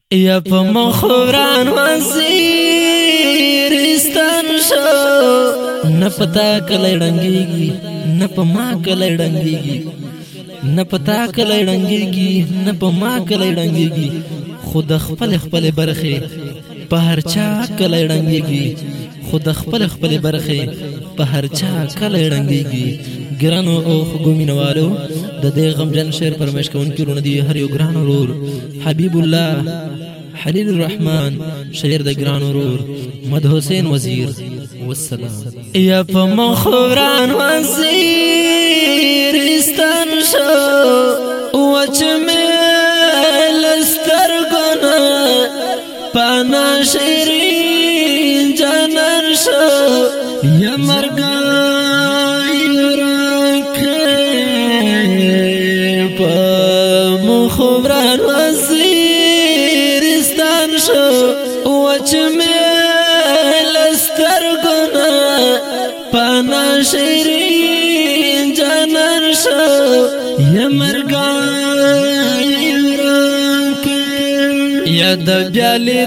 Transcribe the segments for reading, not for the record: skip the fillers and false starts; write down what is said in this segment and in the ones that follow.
یا په مخوران وزیرستان شو نه پتا کله ډنګيږي نه په ما کله ډنګيږي نه پتا کله ډنګيږي نه په ما کله ډنګيږي خود خپل برخه په هر چا کله ډنګيږي خود خپل برخه په هر چا کله ډنګيږي ګرانو او ګومینوالو د دې غمجن شعر پرمش کون کې رونه دي هر یو ګران ورور حبیب الله حلیل الرحمن شعر د ګران ورور مد حسین وزیر والسلام یا په مخوران وزیرستان شو وچ مل سترګونه پانا شیرین جانان شو یا مرګ مخبران وزیرستان شو وچ میل سترګونه پانا شیرین جانان شو یا مرګای راکه یا د بیالی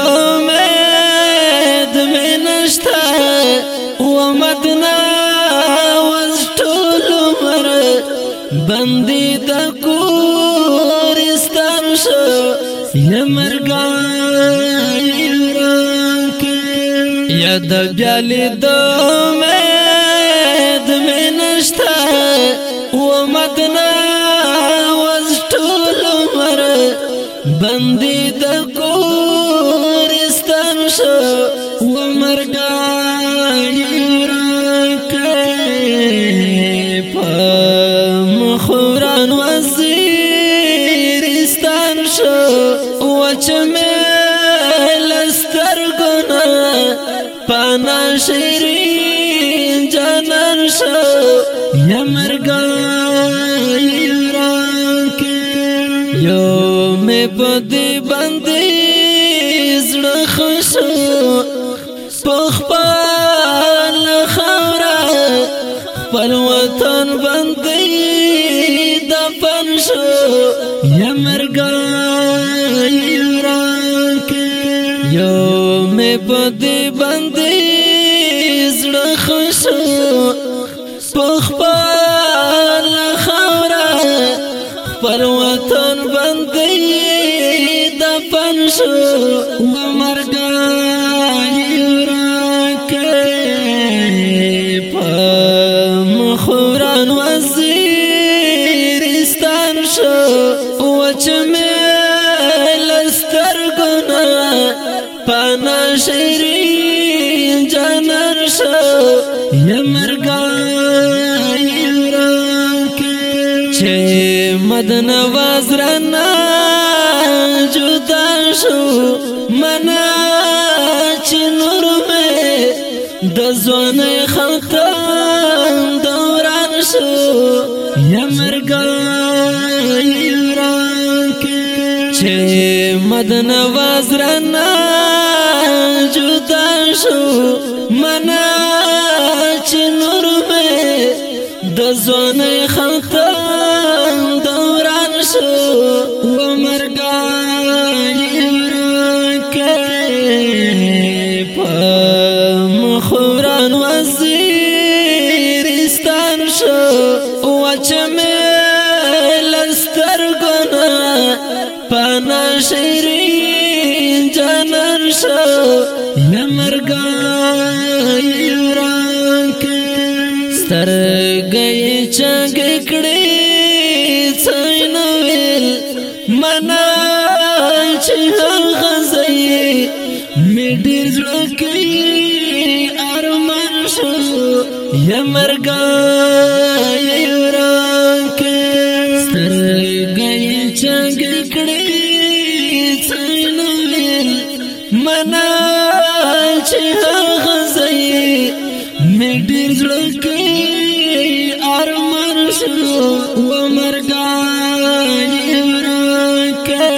دومید می نشتا و مدنا وز ټول عمر بندی د کورستان شو یا مرګای راکه یا د بیالی دومید می نشتا و مدنا وز ټول عمر بندی د کورستان شو و مرګای راکه مخوران وزیرستان شو وچ میل سترګونه پانا شیرین جانان شو یا مرګای راکه یو می بدی بندی زړه خوشو پخپل خورا خپل وطن بندی دفن شو یا مرګای راکه یو می بدی بندی زړه خوشو پخپل خورا خپل وطن بندی دفن شو و مرګای راکه مخوران وزیرستان شو وچ میل سترګونه پانا شیرین جانان شو یا مرګای راکه چې مدن وزرنا جدا شو منا چې نور مې د ځوان ختم دوران شو یا مرګای راکه چې مدن وزرنا جدا شو منا چې نور مې د ځوان ختم دوران شو و مرګای راکه مخوران وزیرستان شو وچ میل سترګونه پانا شیرین جانان شو یا مرګای راکه سترګې چنګ کړې څینویل منا چې غزي می ډیر زړه کې ارمان شو یا مرګای راکه سترګې چنګ کړې څینویل منا چې غزي می ډیر زړه کې ارمان شو و مرګای راکه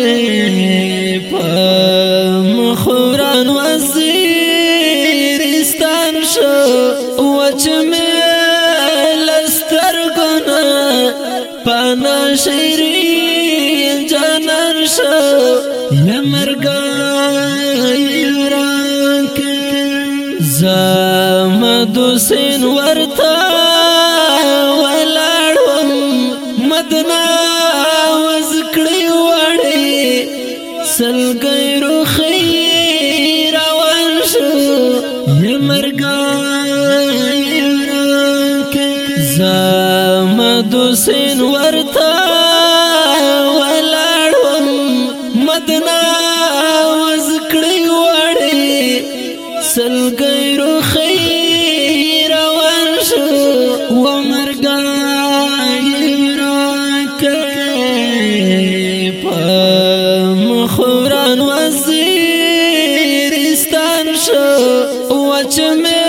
مخوران وزیرستان شو وچ میل سترګونه پانا شیرین جانان شو مرګای ورکه زمد حسین ورته ولاړم مدنا وزکړی وړې سلګی روخی روان شو یا مرګای ورکه زمد حسین ورته ولاړم مدنا وزکړی وړې سلګی روخی روان شو و مرګای ورکه په مخوران وزیرستان شو وچ مې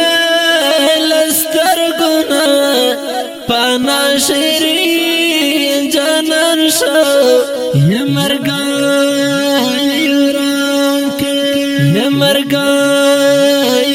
لسترګونه پانا شیرین جانان شو یا مرګای ورکه یا مرګای